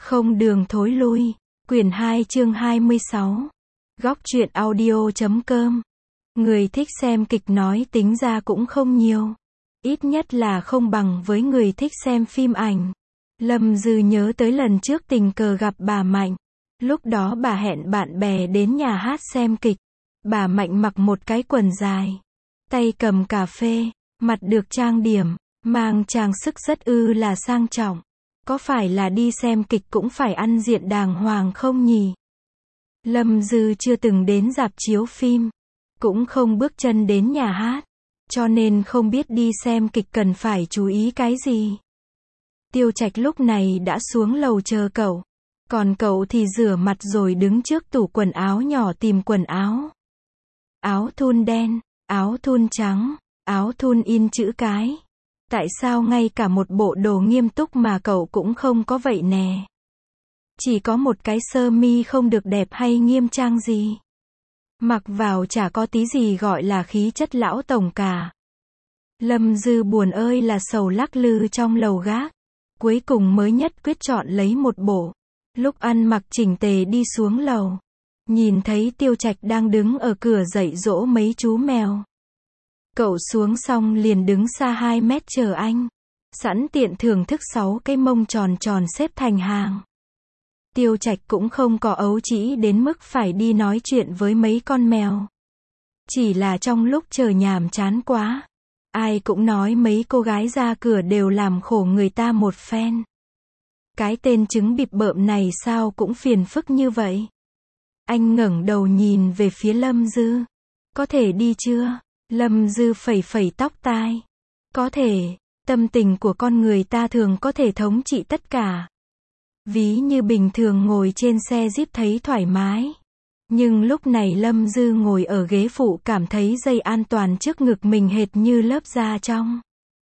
Không đường thối lui. Quyển 2 chương 26. Góc truyện audio.com. Người thích xem kịch nói tính ra cũng không nhiều. Ít nhất là không bằng với người thích xem phim ảnh. Lâm Dư nhớ tới lần trước tình cờ gặp bà Mạnh. Lúc đó bà hẹn bạn bè đến nhà hát xem kịch. Bà Mạnh mặc một cái quần dài, tay cầm cà phê, mặt được trang điểm, mang trang sức rất là sang trọng. Có phải là đi xem kịch cũng phải ăn diện đàng hoàng không nhỉ? Lâm Dư chưa từng đến rạp chiếu phim, cũng không bước chân đến nhà hát, cho nên không biết đi xem kịch cần phải chú ý cái gì. Tiêu Trạch lúc này đã xuống lầu chờ cậu, còn cậu thì rửa mặt rồi đứng trước tủ quần áo nhỏ tìm quần áo. Áo thun đen, áo thun trắng, áo thun in chữ cái. Tại sao ngay cả một bộ đồ nghiêm túc mà cậu cũng không có vậy nè? Chỉ có một cái sơ mi không được đẹp hay nghiêm trang gì. Mặc vào chả có tí gì gọi là khí chất lão tổng cả. Lâm Dư buồn ơi là sầu lắc lư trong lầu gác. Cuối cùng mới nhất quyết chọn lấy một bộ. Lúc ăn mặc chỉnh tề đi xuống lầu, nhìn thấy Tiêu Trạch đang đứng ở cửa dạy dỗ mấy chú mèo. Cậu xuống xong liền đứng xa 2 mét chờ anh, sẵn tiện thưởng thức 6 cái mông tròn tròn xếp thành hàng. Tiêu Trạch cũng không có ấu trĩ đến mức phải đi nói chuyện với mấy con mèo. Chỉ là trong lúc chờ nhàm chán quá, ai cũng nói mấy cô gái ra cửa đều làm khổ người ta một phen. Cái tên trứng bịp bợm này sao cũng phiền phức như vậy. Anh ngẩng đầu nhìn về phía Lâm Dư. Có thể đi chưa? Lâm Dư phẩy phẩy tóc tai. Có thể, tâm tình của con người ta thường có thể thống trị tất cả. Ví như bình thường ngồi trên xe Jeep thấy thoải mái. Nhưng lúc này Lâm Dư ngồi ở ghế phụ cảm thấy dây an toàn trước ngực mình hệt như lớp da trong.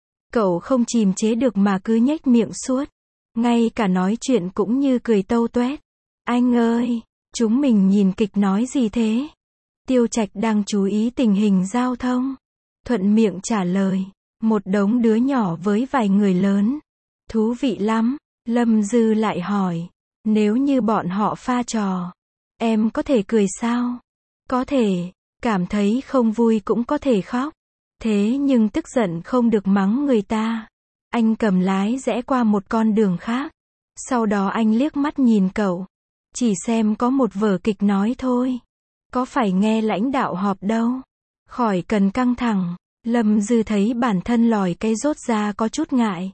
Cậu không kìm chế được mà cứ nhếch miệng suốt. Ngay cả nói chuyện cũng như cười tâu tuét. Anh ơi, chúng mình nhìn kịch nói gì thế? Tiêu Trạch đang chú ý tình hình giao thông. Thuận miệng trả lời. Một đống đứa nhỏ với vài người lớn. Thú vị lắm. Lâm Dư lại hỏi. Nếu như bọn họ pha trò, em có thể cười sao? Có thể. Cảm thấy không vui cũng có thể khóc. Thế nhưng tức giận không được mắng người ta. Anh cầm lái rẽ qua một con đường khác. Sau đó anh liếc mắt nhìn cậu. Chỉ xem có một vở kịch nói thôi. Có phải nghe lãnh đạo họp đâu. Khỏi cần căng thẳng. Lâm Dư thấy bản thân lòi cây rốt ra có chút ngại.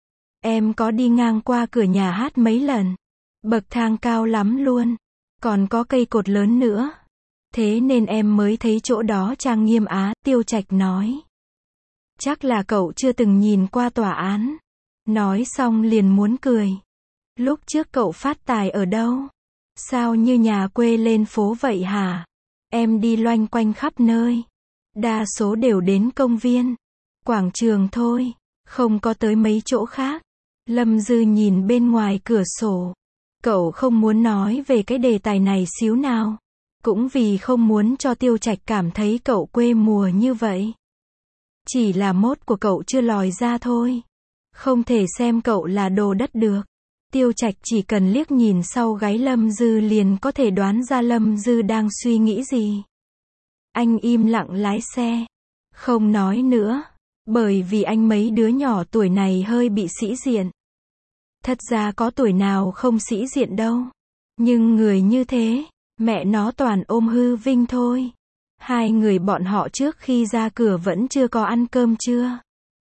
Em có đi ngang qua cửa nhà hát mấy lần. Bậc thang cao lắm luôn. Còn có cây cột lớn nữa. Thế nên em mới thấy chỗ đó trang nghiêm á, Tiêu Trạch nói. Chắc là cậu chưa từng nhìn qua tòa án. Nói xong liền muốn cười. Lúc trước cậu phát tài ở đâu? Sao như nhà quê lên phố vậy hả? Em đi loanh quanh khắp nơi. Đa số đều đến công viên, quảng trường thôi, không có tới mấy chỗ khác. Lâm Dư nhìn bên ngoài cửa sổ. Cậu không muốn nói về cái đề tài này xíu nào. Cũng vì không muốn cho Tiêu Trạch cảm thấy cậu quê mùa như vậy. Chỉ là mốt của cậu chưa lòi ra thôi. Không thể xem cậu là đồ đất được. Tiêu Trạch chỉ cần liếc nhìn sau gáy Lâm Dư liền có thể đoán ra Lâm Dư đang suy nghĩ gì. Anh im lặng lái xe. Không nói nữa. Bởi vì anh mấy đứa nhỏ tuổi này hơi bị sĩ diện. Thật ra có tuổi nào không sĩ diện đâu. Nhưng người như thế, mẹ nó toàn ôm hư vinh thôi. Hai người bọn họ trước khi ra cửa vẫn chưa có ăn cơm trưa.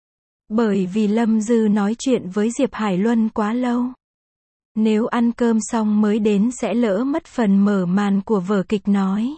Bởi vì Lâm Dư nói chuyện với Diệp Hải Luân quá lâu. Nếu ăn cơm xong mới đến sẽ lỡ mất phần mở màn của vở kịch nói.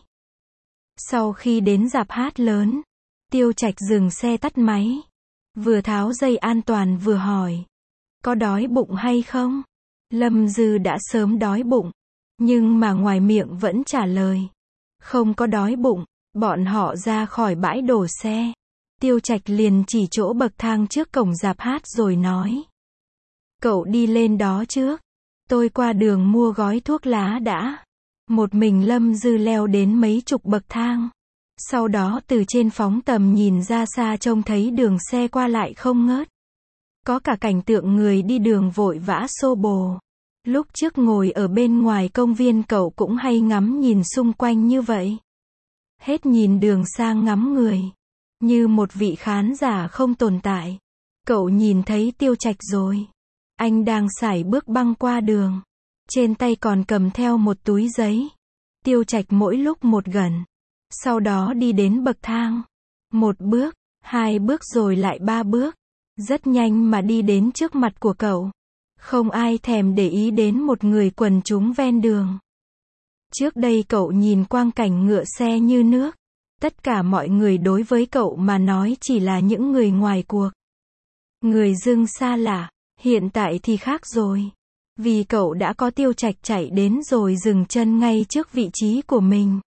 Sau khi đến rạp hát lớn, Tiêu Trạch dừng xe tắt máy. Vừa tháo dây an toàn vừa hỏi. Có đói bụng hay không? Lâm Dư đã sớm đói bụng. Nhưng mà ngoài miệng vẫn trả lời. Không có đói bụng. Bọn họ ra khỏi bãi đổ xe. Tiêu Trạch liền chỉ chỗ bậc thang trước cổng rạp hát rồi nói. Cậu đi lên đó trước. Tôi qua đường mua gói thuốc lá đã. Một mình Lâm Dư leo đến mấy chục bậc thang. Sau đó từ trên phóng tầm nhìn ra xa trông thấy đường xe qua lại không ngớt. Có cả cảnh tượng người đi đường vội vã xô bồ. Lúc trước ngồi ở bên ngoài công viên cậu cũng hay ngắm nhìn xung quanh như vậy. Hết nhìn đường sang ngắm người. Như một vị khán giả không tồn tại. Cậu nhìn thấy Tiêu Trạch rồi. Anh đang sải bước băng qua đường. Trên tay còn cầm theo một túi giấy. Tiêu Trạch mỗi lúc một gần. Sau đó đi đến bậc thang. 1 bước, 2 bước rồi lại 3 bước. Rất nhanh mà đi đến trước mặt của cậu. Không ai thèm để ý đến một người quần chúng ven đường. Trước đây cậu nhìn quang cảnh ngựa xe như nước. Tất cả mọi người đối với cậu mà nói chỉ là những người ngoài cuộc. Người dưng xa lạ. Hiện tại thì khác rồi. Vì cậu đã có Tiêu Trạch chạy đến rồi dừng chân ngay trước vị trí của mình.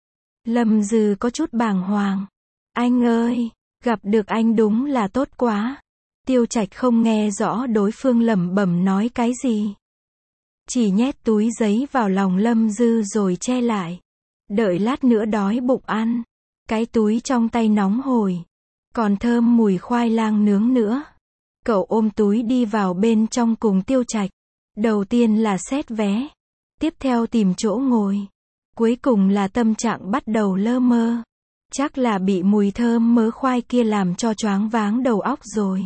Lâm Dư có chút bàng hoàng. Anh ơi, gặp được anh đúng là tốt quá. Tiêu Trạch không nghe rõ đối phương lẩm bẩm nói cái gì. Chỉ nhét túi giấy vào lòng Lâm Dư rồi che lại. Đợi lát nữa đói bụng ăn. Cái túi trong tay nóng hổi. Còn thơm mùi khoai lang nướng nữa. Cậu ôm túi đi vào bên trong cùng Tiêu Trạch. Đầu tiên là xét vé. Tiếp theo tìm chỗ ngồi. Cuối cùng là tâm trạng bắt đầu lơ mơ. Chắc là bị mùi thơm mớ khoai kia làm cho choáng váng đầu óc rồi.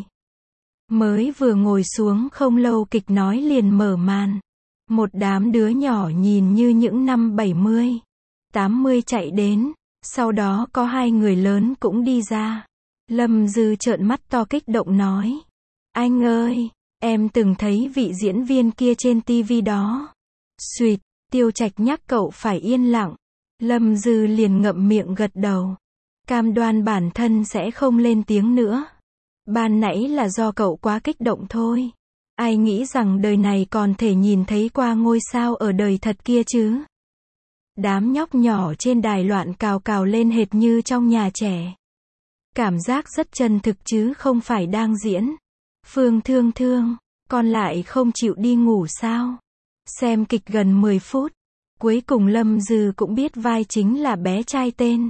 Mới vừa ngồi xuống không lâu kịch nói liền mở màn. Một đám đứa nhỏ nhìn như những năm 70, 80 chạy đến. Sau đó có 2 người lớn cũng đi ra. Lâm Dư trợn mắt to kích động nói. Anh ơi, em từng thấy vị diễn viên kia trên tivi đó. Xuyệt, Tiêu Trạch nhắc cậu phải yên lặng. Lâm Dư liền ngậm miệng gật đầu. Cam đoan bản thân sẽ không lên tiếng nữa. Ban nãy là do cậu quá kích động thôi. Ai nghĩ rằng đời này còn thể nhìn thấy qua ngôi sao ở đời thật kia chứ. Đám nhóc nhỏ trên đài loạn cào cào lên hệt như trong nhà trẻ. Cảm giác rất chân thực chứ không phải đang diễn. Phương Thương Thương, con lại không chịu đi ngủ sao? Xem kịch gần 10 phút. Cuối cùng Lâm Dư cũng biết vai chính là bé trai tên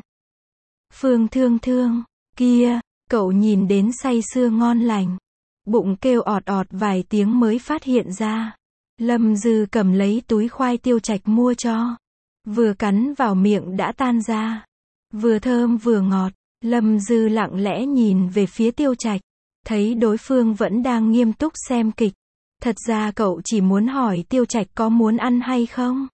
Phương Thương Thương. Kia, cậu nhìn đến say sưa ngon lành. Bụng kêu ọt ọt vài tiếng mới phát hiện ra. Lâm Dư cầm lấy túi khoai Tiêu Trạch mua cho. Vừa cắn vào miệng đã tan ra. Vừa thơm vừa ngọt. Lâm Dư lặng lẽ nhìn về phía Tiêu Trạch. Thấy đối phương vẫn đang nghiêm túc xem kịch. Thật ra cậu chỉ muốn hỏi Tiêu Trạch có muốn ăn hay không.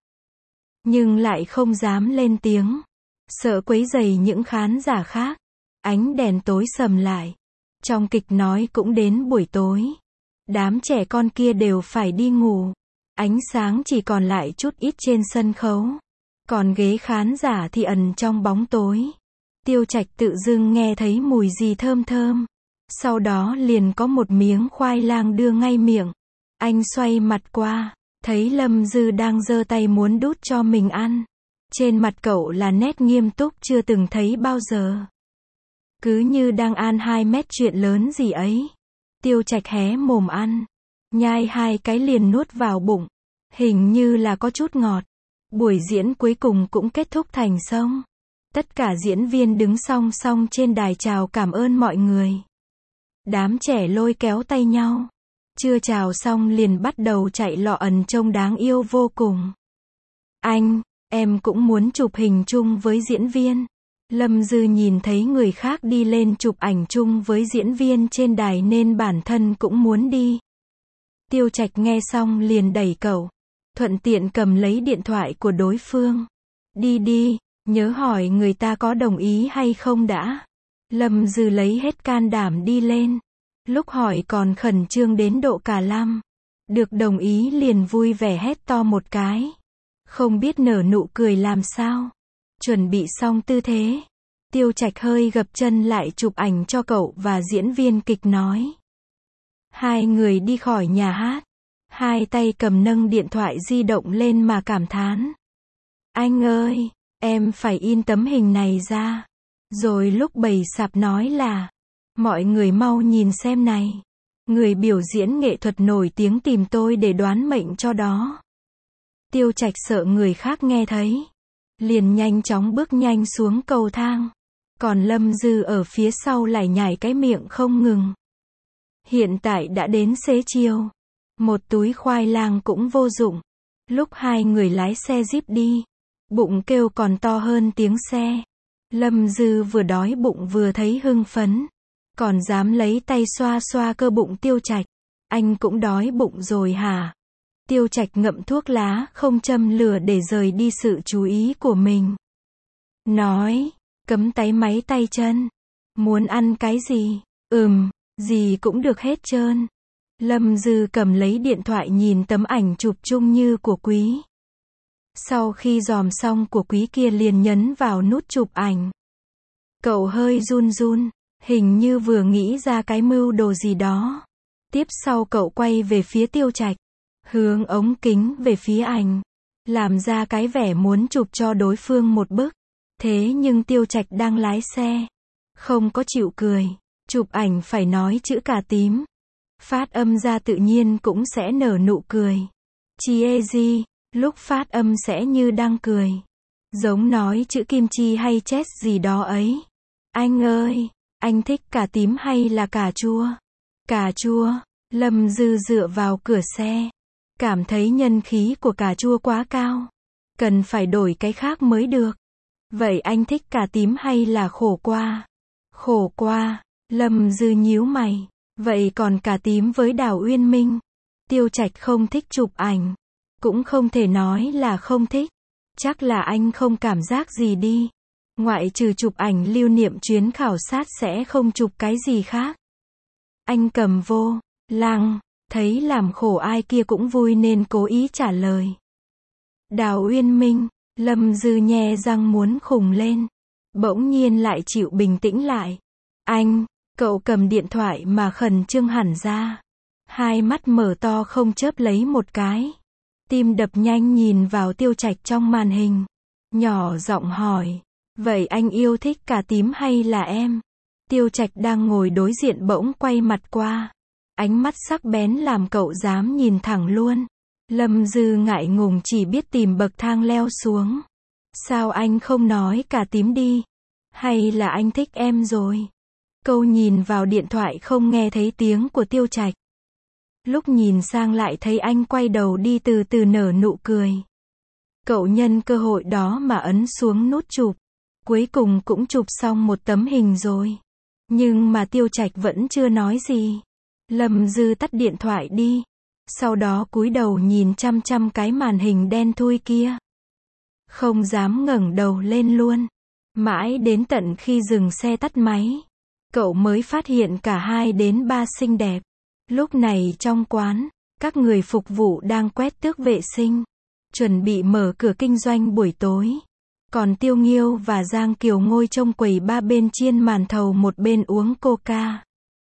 Nhưng lại không dám lên tiếng. Sợ quấy rầy những khán giả khác. Ánh đèn tối sầm lại. Trong kịch nói cũng đến buổi tối. Đám trẻ con kia đều phải đi ngủ. Ánh sáng chỉ còn lại chút ít trên sân khấu. Còn ghế khán giả thì ẩn trong bóng tối. Tiêu Trạch tự dưng nghe thấy mùi gì thơm thơm. Sau đó liền có một miếng khoai lang đưa ngay miệng. Anh xoay mặt qua. Thấy Lâm Dư đang giơ tay muốn đút cho mình ăn. Trên mặt cậu là nét nghiêm túc chưa từng thấy bao giờ. Cứ như đang ăn 2 mét chuyện lớn gì ấy. Tiêu Trạch hé mồm ăn. Nhai 2 cái liền nuốt vào bụng. Hình như là có chút ngọt. Buổi diễn cuối cùng cũng kết thúc thành xong. Tất cả diễn viên đứng song song trên đài chào cảm ơn mọi người. Đám trẻ lôi kéo tay nhau. Chưa chào xong liền bắt đầu chạy lọ ẩn trông đáng yêu vô cùng. Anh, em cũng muốn chụp hình chung với diễn viên. Lâm Dư nhìn thấy người khác đi lên chụp ảnh chung với diễn viên trên đài nên bản thân cũng muốn đi. Tiêu Trạch nghe xong liền đẩy cậu. Thuận tiện cầm lấy điện thoại của đối phương. Đi đi, nhớ hỏi người ta có đồng ý hay không đã. Lâm Dư lấy hết can đảm đi lên. Lúc hỏi còn khẩn trương đến độ cả lăm. Được đồng ý liền vui vẻ hét to một cái. Không biết nở nụ cười làm sao. Chuẩn bị xong tư thế. Tiêu Trạch hơi gập chân lại chụp ảnh cho cậu và diễn viên kịch nói. 2 người đi khỏi nhà hát. 2 tay cầm nâng điện thoại di động lên mà cảm thán. Anh ơi, em phải in tấm hình này ra. Rồi lúc bày sạp nói là. Mọi người mau nhìn xem này. Người biểu diễn nghệ thuật nổi tiếng tìm tôi để đoán mệnh cho đó. Tiêu Trạch sợ người khác nghe thấy. Liền nhanh chóng bước nhanh xuống cầu thang. Còn Lâm Dư ở phía sau lại nhảy cái miệng không ngừng. Hiện tại đã đến xế chiều. một túi khoai lang cũng vô dụng. Lúc hai người lái xe Jeep đi, bụng kêu còn to hơn tiếng xe. Lâm Dư vừa đói bụng vừa thấy hưng phấn, còn dám lấy tay xoa xoa cơ bụng Tiêu Trạch. Anh cũng đói bụng rồi hả? Tiêu Trạch ngậm thuốc lá, không châm lửa để rời đi sự chú ý của mình. Nói, cấm táy máy tay chân. Muốn ăn cái gì? Gì cũng được hết trơn. Lâm Dư cầm lấy điện thoại nhìn tấm ảnh chụp chung như của Quý. Sau khi dòm xong của Quý kia liền nhấn vào nút chụp ảnh. Cậu hơi run run, hình như vừa nghĩ ra cái mưu đồ gì đó. Tiếp sau cậu quay về phía Tiêu Trạch, hướng ống kính về phía ảnh, làm ra cái vẻ muốn chụp cho đối phương một bức. Thế nhưng Tiêu Trạch đang lái xe, không có chịu cười. Chụp ảnh phải nói chữ cà tím, phát âm ra tự nhiên cũng sẽ nở nụ cười. Chi lúc phát âm sẽ như đang cười, giống nói chữ kim chi hay chết gì đó ấy. Anh ơi, anh thích cà tím hay là cà chua? Cà chua. Lâm Dư dựa vào cửa xe, cảm thấy nhân khí của cà chua quá cao, cần phải đổi cái khác mới được. Vậy anh thích cà tím hay là khổ qua? Khổ qua. Lâm Dư nhíu mày. Vậy còn cà tím với Đào Uyên Minh? Tiêu Trạch không thích chụp ảnh, cũng không thể nói là không thích. Chắc là anh không cảm giác gì đi. Ngoại trừ chụp ảnh lưu niệm chuyến khảo sát sẽ không chụp cái gì khác. Anh cầm vô lăng, thấy làm khổ ai kia cũng vui nên cố ý trả lời. Đào Uyên Minh. Lâm Dư nhe răng muốn khùng lên, bỗng nhiên lại chịu bình tĩnh lại. Anh, cậu cầm điện thoại mà khẩn trương hẳn ra, hai mắt mở to không chớp lấy một cái. Tim đập nhanh nhìn vào Tiêu Trạch trong màn hình, nhỏ giọng hỏi, vậy anh yêu thích cà tím hay là em? Tiêu Trạch đang ngồi đối diện bỗng quay mặt qua, ánh mắt sắc bén làm cậu dám nhìn thẳng luôn. Lâm Dư ngại ngùng chỉ biết tìm bậc thang leo xuống. Sao anh không nói cà tím đi? Hay là anh thích em rồi? Câu nhìn vào điện thoại không nghe thấy tiếng của Tiêu Trạch. Lúc nhìn sang lại thấy anh quay đầu đi từ từ nở nụ cười. Cậu nhân cơ hội đó mà ấn xuống nút chụp. Cuối cùng cũng chụp xong một tấm hình rồi. Nhưng mà Tiêu Trạch vẫn chưa nói gì. Lâm Dư tắt điện thoại đi. Sau đó cúi đầu nhìn chăm chăm cái màn hình đen thui kia. Không dám ngẩng đầu lên luôn. Mãi đến tận khi dừng xe tắt máy, cậu mới phát hiện cả 2 đến 3 xinh đẹp. Lúc này trong quán, các người phục vụ đang quét tước vệ sinh, chuẩn bị mở cửa kinh doanh buổi tối. Còn Tiêu Nghiêu và Giang Kiều ngồi trong quầy ba bên chiên màn thầu một bên uống coca.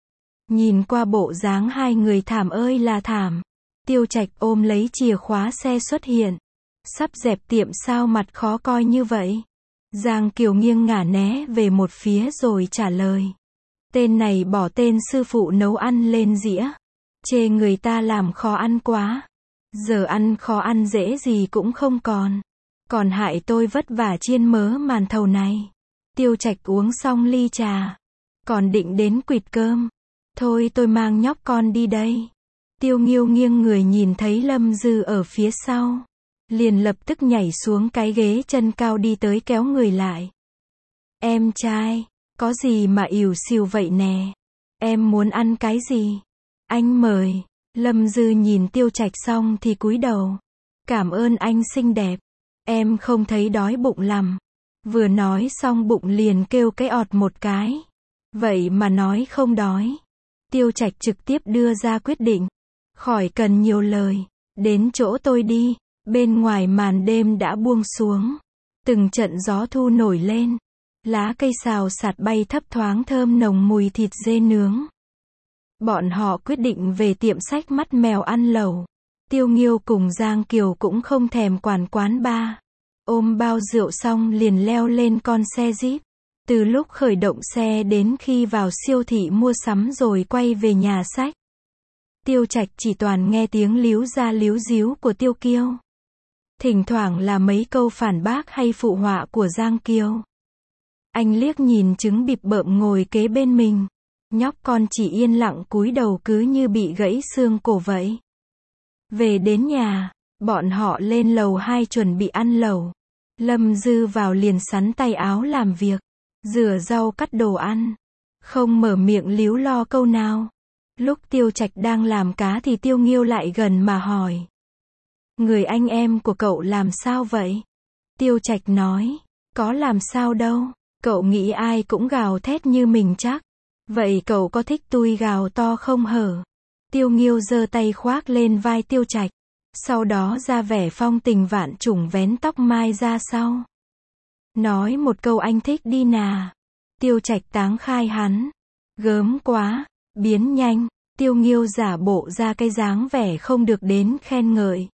Nhìn qua bộ dáng hai người thảm ơi là thảm. Tiêu Trạch ôm lấy chìa khóa xe xuất hiện. Sắp dẹp tiệm sao mặt khó coi như vậy? Giang Kiều nghiêng ngả né về một phía rồi trả lời. Tên này bỏ tên sư phụ nấu ăn lên dĩa. Chê người ta làm khó ăn quá. Giờ ăn khó ăn dễ gì cũng không còn. Còn hại tôi vất vả chiên mớ màn thầu này. Tiêu Trạch uống xong ly trà, còn định đến quỵt cơm. Thôi tôi mang nhóc con đi đây. Tiêu Nghiêu nghiêng người nhìn thấy Lâm Dư ở phía sau, liền lập tức nhảy xuống cái ghế chân cao đi tới kéo người lại. Em trai, có gì mà ỉu xìu vậy nè? Em muốn ăn cái gì? Anh mời. Lâm Dư nhìn Tiêu Trạch xong thì cúi đầu. Cảm ơn anh xinh đẹp. Em không thấy đói bụng lắm. Vừa nói xong bụng liền kêu cái ọt một cái. Vậy mà nói không đói. Tiêu Trạch trực tiếp đưa ra quyết định. Khỏi cần nhiều lời. Đến chỗ tôi đi. Bên ngoài màn đêm đã buông xuống. Từng trận gió thu nổi lên. Lá cây xào xạc bay thấp thoáng thơm nồng mùi thịt dê nướng. Bọn họ quyết định về tiệm sách Mắt Mèo ăn lẩu. Tiêu Nghiêu cùng Giang Kiều cũng không thèm quản quán bar. Ôm bao rượu xong liền leo lên con xe Jeep. Từ lúc khởi động xe đến khi vào siêu thị mua sắm rồi quay về nhà sách. Tiêu Trạch chỉ toàn nghe tiếng líu ra líu díu của Tiêu Kiêu. Thỉnh thoảng là mấy câu phản bác hay phụ họa của Giang Kiều. Anh liếc nhìn trứng bịp bợm ngồi kế bên mình. Nhóc con chỉ yên lặng cúi đầu cứ như bị gãy xương cổ vậy. Về đến nhà, bọn họ lên lầu 2 chuẩn bị ăn lẩu. Lâm Dư vào liền sắn tay áo làm việc, rửa rau cắt đồ ăn, không mở miệng líu lo câu nào. Lúc Tiêu Trạch đang làm cá thì Tiêu Nghiêu lại gần mà hỏi. Người anh em của cậu làm sao vậy? Tiêu Trạch nói, có làm sao đâu, cậu nghĩ ai cũng gào thét như mình chắc. Vậy cậu có thích tôi gào to không hở? Tiêu Nghiêu giơ tay khoác lên vai Tiêu Trạch, sau đó ra vẻ phong tình vạn trùng vén tóc mai ra sau. Nói một câu anh thích đi nà. Tiêu Trạch táng khai hắn. Gớm quá, biến nhanh. Tiêu Nghiêu giả bộ ra cái dáng vẻ không được đến khen ngợi.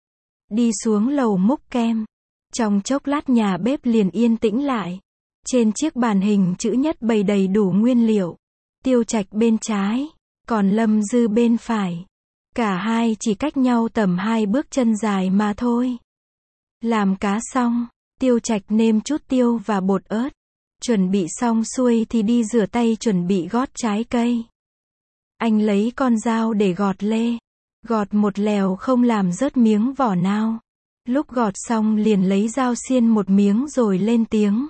Đi xuống lầu múc kem. Trong chốc lát nhà bếp liền yên tĩnh lại. Trên chiếc bàn hình chữ nhất bày đầy đủ nguyên liệu. Tiêu Trạch bên trái, còn Lâm Dư bên phải. Cả hai chỉ cách nhau tầm 2 bước chân dài mà thôi. Làm cá xong, Tiêu Trạch nêm chút tiêu và bột ớt. Chuẩn bị xong xuôi thì đi rửa tay chuẩn bị gót trái cây. Anh lấy con dao để gọt lê. Gọt một lèo không làm rớt miếng vỏ nào. Lúc gọt xong liền lấy dao xiên một miếng rồi lên tiếng.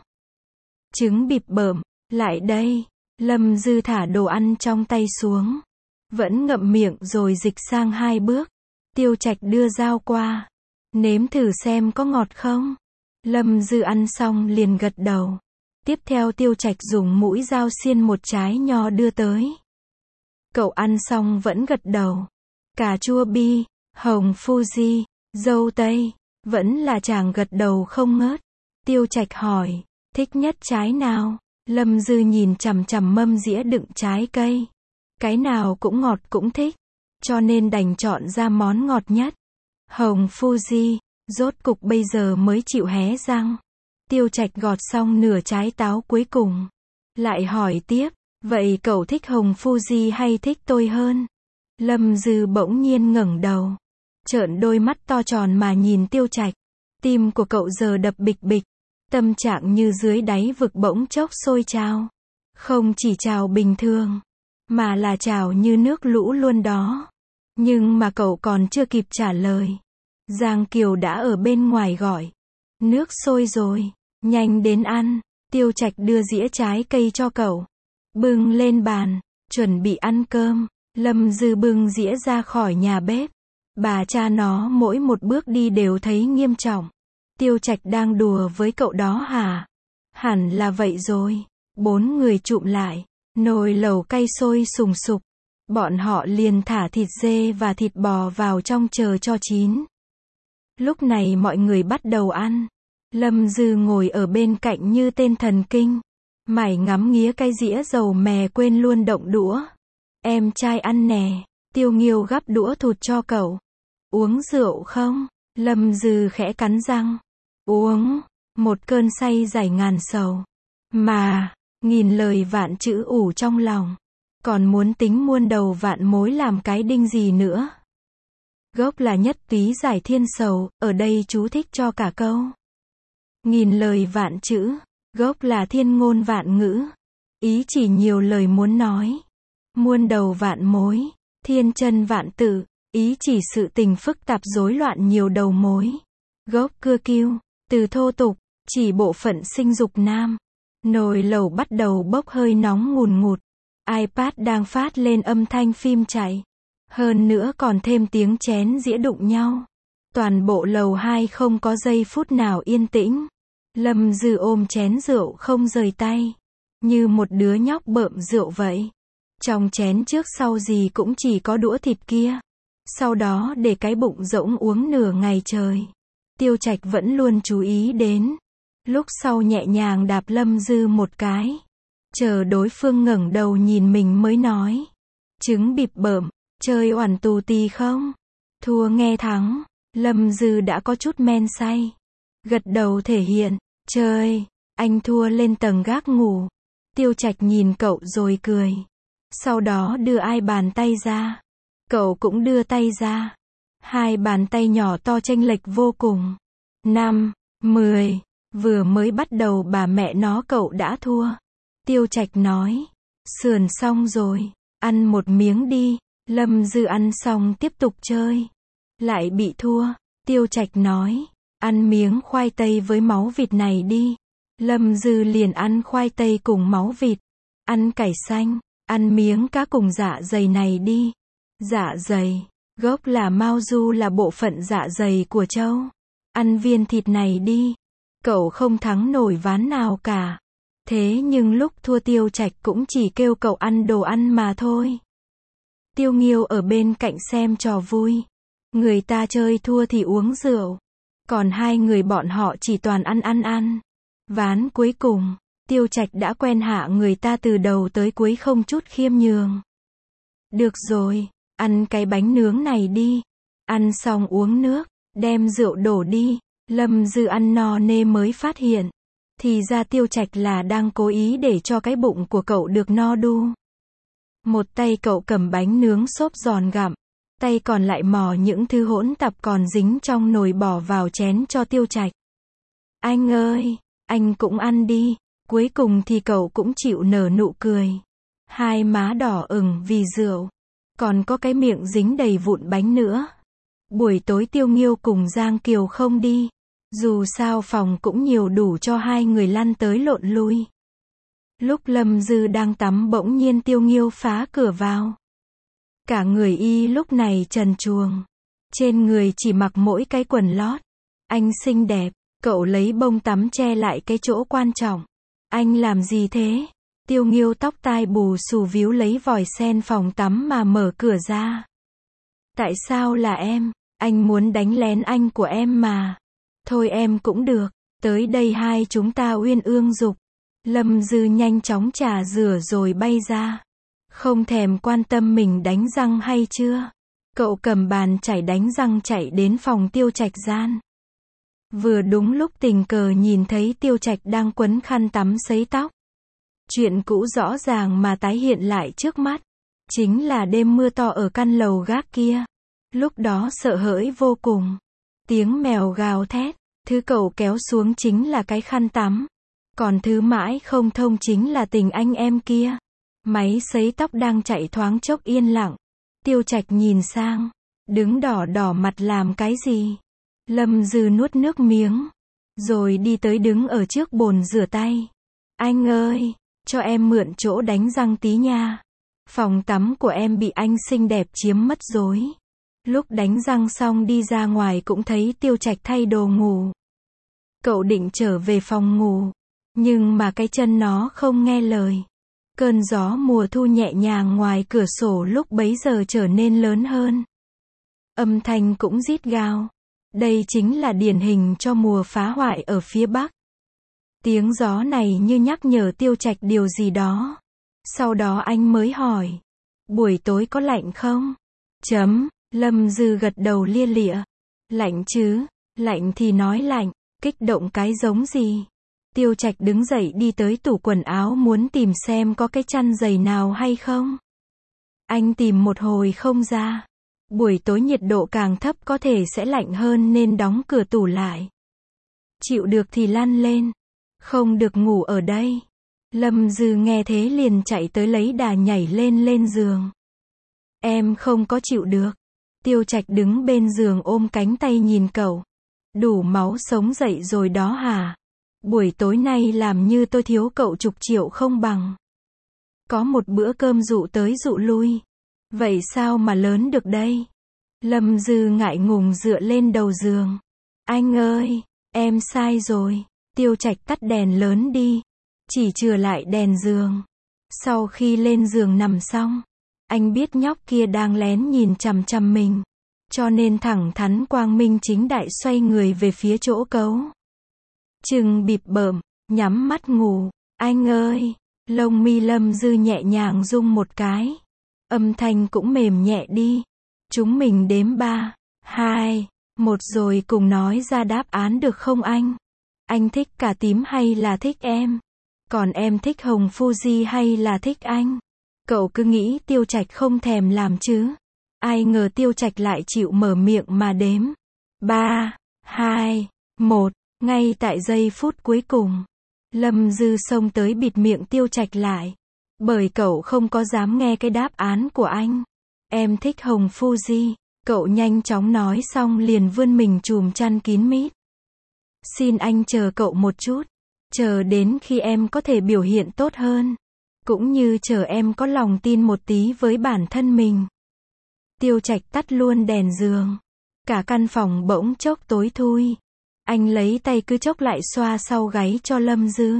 Trứng bịp bợm, lại đây. Lâm Dư thả đồ ăn trong tay xuống. Vẫn ngậm miệng rồi dịch sang 2 bước. Tiêu Trạch đưa dao qua. Nếm thử xem có ngọt không? Lâm Dư ăn xong liền gật đầu. Tiếp theo Tiêu Trạch dùng mũi dao xiên một trái nho đưa tới. Cậu ăn xong vẫn gật đầu. Cà chua bi, hồng Fuji, dâu tây, vẫn là chàng gật đầu không ngớt. Tiêu Trạch hỏi, thích nhất trái nào? Lâm Dư nhìn chằm chằm mâm dĩa đựng trái cây. Cái nào cũng ngọt cũng thích, cho nên đành chọn ra món ngọt nhất. Hồng Fuji, rốt cục bây giờ mới chịu hé răng. Tiêu Trạch gọt xong nửa trái táo cuối cùng. Lại hỏi tiếp, vậy cậu thích hồng Fuji hay thích tôi hơn? Lâm Dư bỗng nhiên ngẩng đầu. Trợn đôi mắt to tròn mà nhìn Tiêu Trạch. Tim của cậu giờ đập bịch bịch. Tâm trạng như dưới đáy vực bỗng chốc sôi trào. Không chỉ trào bình thường, mà là trào như nước lũ luôn đó. Nhưng mà cậu còn chưa kịp trả lời. Giang Kiều đã ở bên ngoài gọi. Nước sôi rồi, nhanh đến ăn. Tiêu Trạch đưa dĩa trái cây cho cậu. Bưng lên bàn, chuẩn bị ăn cơm. Lâm Dư bưng dĩa ra khỏi nhà bếp. Bà cha nó mỗi một bước đi đều thấy nghiêm trọng. Tiêu Trạch đang đùa với cậu đó hả? Hẳn là vậy rồi. 4 người chụm lại. Nồi lẩu cay sôi sùng sục. Bọn họ liền thả thịt dê và thịt bò vào trong chờ cho chín. Lúc này mọi người bắt đầu ăn. Lâm Dư ngồi ở bên cạnh như tên thần kinh. Mải ngắm nghía cái dĩa dầu mè quên luôn động đũa. Em trai ăn nè. Tiêu Nghiêu gắp đũa thụt cho cậu. Uống rượu không? Lâm Dư khẽ cắn răng. Uống. Một cơn say giải ngàn sầu. Mà, nghìn lời vạn chữ ủ trong lòng. Còn muốn tính muôn đầu vạn mối làm cái đinh gì nữa? Gốc là nhất túy giải thiên sầu, ở đây chú thích cho cả câu. Nghìn lời vạn chữ, gốc là thiên ngôn vạn ngữ. Ý chỉ nhiều lời muốn nói. Muôn đầu vạn mối, thiên chân vạn tự, ý chỉ sự tình phức tạp rối loạn nhiều đầu mối. Gốc cưa kiêu, từ thô tục, chỉ bộ phận sinh dục nam. Nồi lẩu bắt đầu bốc hơi nóng ngùn ngụt. iPad đang phát lên âm thanh phim chạy. Hơn nữa còn thêm tiếng chén dĩa đụng nhau. Toàn bộ lầu 2 không có giây phút nào yên tĩnh. Lâm Dư ôm chén rượu không rời tay. Như một đứa nhóc bợm rượu vậy. Trong chén trước sau gì cũng chỉ có đũa thịt kia. Sau đó để cái bụng rỗng uống nửa ngày trời. Tiêu Trạch vẫn luôn chú ý đến. Lúc sau nhẹ nhàng đạp Lâm Dư một cái. Chờ đối phương ngẩng đầu nhìn mình mới nói. Trứng bịp bợm, chơi oằn tù tì không? Thua nghe thắng. Lâm Dư đã có chút men say. Gật đầu thể hiện. Chơi, anh thua lên tầng gác ngủ. Tiêu Trạch nhìn cậu rồi cười. Sau đó đưa ai bàn tay ra. Cậu cũng đưa tay ra. Hai bàn tay nhỏ to chênh lệch vô cùng. 5, 10, vừa mới bắt đầu bà mẹ nó cậu đã thua. Tiêu Trạch nói. Sườn xong rồi, ăn một miếng đi. Lâm Dư ăn xong tiếp tục chơi. Lại bị thua. Tiêu Trạch nói, ăn miếng khoai tây với máu vịt này đi. Lâm Dư liền ăn khoai tây cùng máu vịt. Ăn cải xanh, ăn miếng cá cùng dạ dày này đi. Dạ dày, gốc là mao du là bộ phận dạ dày của trâu. Ăn viên thịt này đi. Cậu không thắng nổi ván nào cả. Thế nhưng lúc thua Tiêu Trạch cũng chỉ kêu cậu ăn đồ ăn mà thôi. Tiêu Nghiêu ở bên cạnh xem trò vui. Người ta chơi thua thì uống rượu. Còn hai người bọn họ chỉ toàn ăn. Ván cuối cùng, Tiêu Trạch đã quen hạ người ta từ đầu tới cuối không chút khiêm nhường. Được rồi, ăn cái bánh nướng này đi. Ăn xong uống nước, đem rượu đổ đi. Lâm Dư ăn no nê mới phát hiện. Thì ra Tiêu Trạch là đang cố ý để cho cái bụng của cậu được no đu. Một tay cậu cầm bánh nướng xốp giòn gặm. Tay còn lại mò những thứ hỗn tạp còn dính trong nồi bỏ vào chén cho Tiêu Trạch. Anh ơi, anh cũng ăn đi. Cuối cùng thì cậu cũng chịu nở nụ cười. Hai má đỏ ửng vì rượu. Còn có cái miệng dính đầy vụn bánh nữa. Buổi tối Tiêu Nghiêu cùng Giang Kiều không đi. Dù sao phòng cũng nhiều đủ cho hai người lăn tới lộn lui. Lúc Lâm Dư đang tắm bỗng nhiên Tiêu Nghiêu phá cửa vào. Cả người y lúc này trần truồng. Trên người chỉ mặc mỗi cái quần lót. Anh xinh đẹp, cậu lấy bông tắm che lại cái chỗ quan trọng. Anh làm gì thế? Tiêu Nghiêu tóc tai bù xù víu lấy vòi sen phòng tắm mà mở cửa ra. Tại sao là em? Anh muốn đánh lén anh của em mà. Thôi em cũng được, tới đây hai chúng ta uyên ương dục. Lâm Dư nhanh chóng trà rửa rồi bay ra. Không thèm quan tâm mình đánh răng hay chưa. Cậu cầm bàn chải đánh răng chạy đến phòng Tiêu Trạch gian. Vừa đúng lúc tình cờ nhìn thấy Tiêu Trạch đang quấn khăn tắm sấy tóc. Chuyện cũ rõ ràng mà tái hiện lại trước mắt. Chính là đêm mưa to ở căn lầu gác kia. Lúc đó sợ hãi vô cùng. Tiếng mèo gào thét. Thứ cậu kéo xuống chính là cái khăn tắm. Còn thứ mãi không thông chính là tình anh em kia. Máy sấy tóc đang chạy thoáng chốc yên lặng. Tiêu Trạch nhìn sang. Đứng đỏ đỏ mặt làm cái gì? Lâm Dư nuốt nước miếng. Rồi đi tới đứng ở trước bồn rửa tay. Anh ơi, cho em mượn chỗ đánh răng tí nha. Phòng tắm của em bị anh xinh đẹp chiếm mất rồi. Lúc đánh răng xong đi ra ngoài cũng thấy Tiêu Trạch thay đồ ngủ. Cậu định trở về phòng ngủ. Nhưng mà cái chân nó không nghe lời. Cơn gió mùa thu nhẹ nhàng ngoài cửa sổ lúc bấy giờ trở nên lớn hơn. Âm thanh cũng rít gào. Đây chính là điển hình cho mùa phá hoại ở phía Bắc. Tiếng gió này như nhắc nhở Tiêu Trạch điều gì đó. Sau đó anh mới hỏi. Buổi tối có lạnh không? Lâm Dư gật đầu lia lịa. Lạnh chứ, lạnh thì nói lạnh, kích động cái giống gì? Tiêu Trạch đứng dậy đi tới tủ quần áo muốn tìm xem có cái chăn dày nào hay không. Anh tìm một hồi không ra. Buổi tối nhiệt độ càng thấp có thể sẽ lạnh hơn nên đóng cửa tủ lại. Chịu được thì lăn lên. Không được ngủ ở đây. Lâm Dư nghe thế liền chạy tới lấy đà nhảy lên giường. Em không có chịu được. Tiêu Trạch đứng bên giường ôm cánh tay nhìn cậu. Đủ máu sống dậy rồi đó hả? Buổi tối nay làm như tôi thiếu cậu chục triệu không bằng. Có một bữa cơm dụ tới dụ lui. Vậy sao mà lớn được đây? Lâm Dư ngại ngùng dựa lên đầu giường. Anh ơi, em sai rồi. Tiêu Trạch tắt đèn lớn đi. Chỉ chừa lại đèn giường. Sau khi lên giường nằm xong, anh biết nhóc kia đang lén nhìn chằm chằm mình. Cho nên thẳng thắn quang minh chính đại xoay người về phía chỗ cấu. Trừng bịp bợm, nhắm mắt ngủ. Anh ơi, lông mi Lâm Dư nhẹ nhàng rung một cái. Âm thanh cũng mềm nhẹ đi. Chúng mình đếm 3, 2, 1 rồi cùng nói ra đáp án được không anh? Anh thích cà tím hay là thích em? Còn em thích hồng Fuji hay là thích anh? Cậu cứ nghĩ Tiêu Trạch không thèm làm chứ. Ai ngờ Tiêu Trạch lại chịu mở miệng mà đếm. 3, 2, 1. Ngay tại giây phút cuối cùng, Lâm Dư xông tới bịt miệng Tiêu Trạch lại. Bởi cậu không có dám nghe cái đáp án của anh. Em thích hồng Fuji. Cậu nhanh chóng nói xong liền vươn mình chùm chăn kín mít. Xin anh chờ cậu một chút. Chờ đến khi em có thể biểu hiện tốt hơn. Cũng như chờ em có lòng tin một tí với bản thân mình. Tiêu Trạch tắt luôn đèn giường. Cả căn phòng bỗng chốc tối thui. Anh lấy tay cứ chốc lại xoa sau gáy cho Lâm Dư.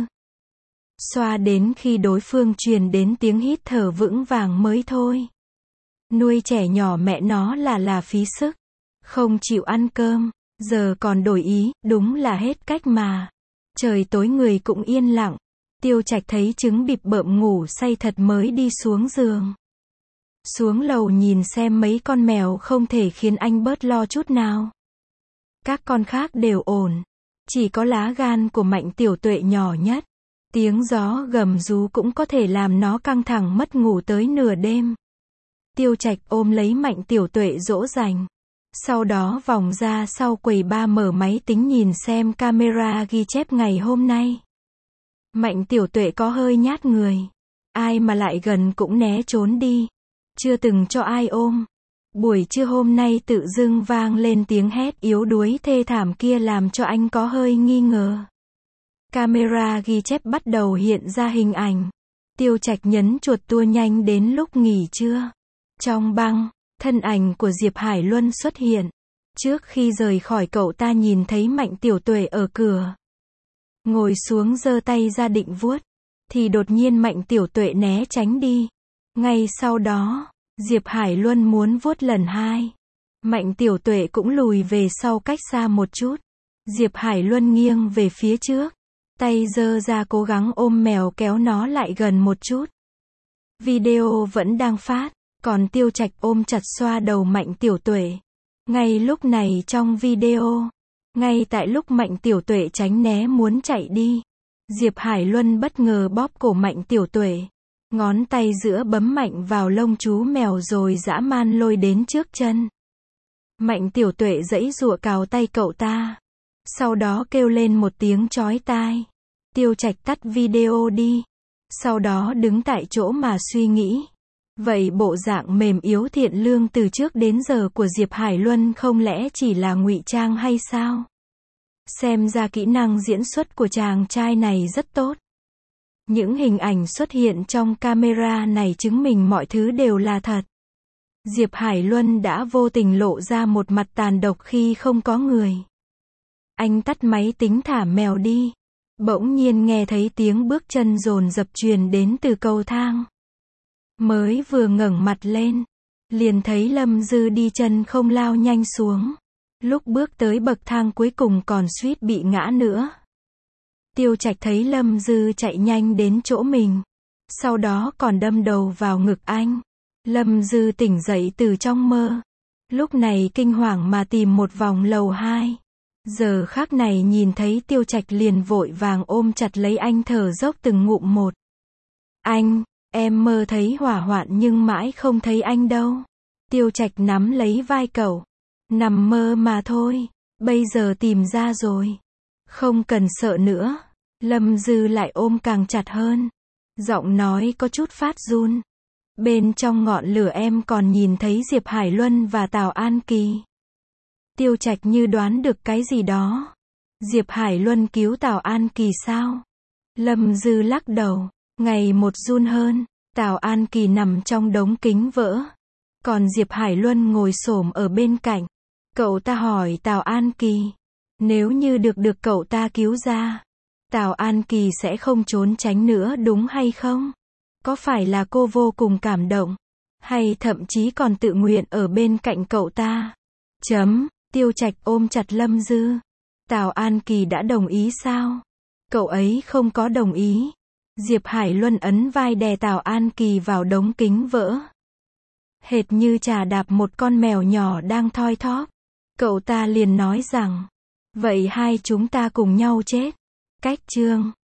Xoa đến khi đối phương truyền đến tiếng hít thở vững vàng mới thôi. Nuôi trẻ nhỏ mẹ nó là phí sức. Không chịu ăn cơm, giờ còn đổi ý, đúng là hết cách mà. Trời tối người cũng yên lặng. Tiêu Trạch thấy trứng bịp bợm ngủ say thật mới đi xuống giường. Xuống lầu nhìn xem mấy con mèo không thể khiến anh bớt lo chút nào. Các con khác đều ổn. Chỉ có lá gan của Mạnh Tiểu Tuệ nhỏ nhất. Tiếng gió gầm rú cũng có thể làm nó căng thẳng mất ngủ tới nửa đêm. Tiêu Trạch ôm lấy Mạnh Tiểu Tuệ dỗ dành. Sau đó vòng ra sau quầy bar mở máy tính nhìn xem camera ghi chép ngày hôm nay. Mạnh Tiểu Tuệ có hơi nhát người. Ai mà lại gần cũng né trốn đi. Chưa từng cho ai ôm. Buổi trưa hôm nay tự dưng vang lên tiếng hét yếu đuối thê thảm kia làm cho anh có hơi nghi ngờ. Camera ghi chép bắt đầu hiện ra hình ảnh. Tiêu Trạch nhấn chuột tua nhanh đến lúc nghỉ trưa. Trong băng, thân ảnh của Diệp Hải Luân xuất hiện. Trước khi rời khỏi cậu ta nhìn thấy Mạnh Tiểu Tuệ ở cửa. Ngồi xuống giơ tay ra định vuốt. Thì đột nhiên Mạnh Tiểu Tuệ né tránh đi. Ngay sau đó, Diệp Hải Luân muốn vuốt lần hai. Mạnh Tiểu Tuệ cũng lùi về sau cách xa một chút. Diệp Hải Luân nghiêng về phía trước. Tay giơ ra cố gắng ôm mèo kéo nó lại gần một chút. Video vẫn đang phát, còn Tiêu Trạch ôm chặt xoa đầu Mạnh Tiểu Tuệ. Ngay lúc này trong video, ngay tại lúc Mạnh Tiểu Tuệ tránh né muốn chạy đi, Diệp Hải Luân bất ngờ bóp cổ Mạnh Tiểu Tuệ. Ngón tay giữa bấm mạnh vào lông chú mèo rồi dã man lôi đến trước chân. Mạnh Tiểu Tuệ giãy giụa cào tay cậu ta. Sau đó kêu lên một tiếng chói tai. Tiêu Trạch tắt video đi. Sau đó đứng tại chỗ mà suy nghĩ. Vậy bộ dạng mềm yếu thiện lương từ trước đến giờ của Diệp Hải Luân không lẽ chỉ là ngụy trang hay sao? Xem ra kỹ năng diễn xuất của chàng trai này rất tốt. Những hình ảnh xuất hiện trong camera này chứng minh mọi thứ đều là thật. Diệp Hải Luân đã vô tình lộ ra một mặt tàn độc khi không có người. Anh tắt máy tính thả mèo đi. Bỗng nhiên nghe thấy tiếng bước chân dồn dập truyền đến từ cầu thang. Mới vừa ngẩng mặt lên, liền thấy Lâm Dư đi chân không lao nhanh xuống. Lúc bước tới bậc thang cuối cùng còn suýt bị ngã nữa. Tiêu Trạch thấy Lâm Dư chạy nhanh đến chỗ mình. Sau đó còn đâm đầu vào ngực anh. Lâm Dư tỉnh dậy từ trong mơ. Lúc này kinh hoàng mà tìm một vòng lầu 2. Giờ khắc này nhìn thấy Tiêu Trạch liền vội vàng ôm chặt lấy anh thở dốc từng ngụm một. Anh, em mơ thấy hỏa hoạn nhưng mãi không thấy anh đâu. Tiêu Trạch nắm lấy vai cậu. Nằm mơ mà thôi. Bây giờ tìm ra rồi. Không cần sợ nữa. Lâm Dư lại ôm càng chặt hơn. Giọng nói có chút phát run. Bên trong ngọn lửa em còn nhìn thấy Diệp Hải Luân và Tào An Kỳ. Tiêu Trạch như đoán được cái gì đó. Diệp Hải Luân cứu Tào An Kỳ sao? Lâm Dư lắc đầu. Ngày một run hơn. Tào An Kỳ nằm trong đống kính vỡ. Còn Diệp Hải Luân ngồi xổm ở bên cạnh. Cậu ta hỏi Tào An Kỳ. Nếu như được cậu ta cứu ra, Tào An Kỳ sẽ không trốn tránh nữa đúng hay không? Có phải là cô vô cùng cảm động? Hay thậm chí còn tự nguyện ở bên cạnh cậu ta? Tiêu Trạch ôm chặt Lâm Dư. Tào An Kỳ đã đồng ý sao? Cậu ấy không có đồng ý. Diệp Hải Luân ấn vai đè Tào An Kỳ vào đống kính vỡ. Hệt như chà đạp một con mèo nhỏ đang thoi thóp. Cậu ta liền nói rằng, vậy hai chúng ta cùng nhau chết. Cách chương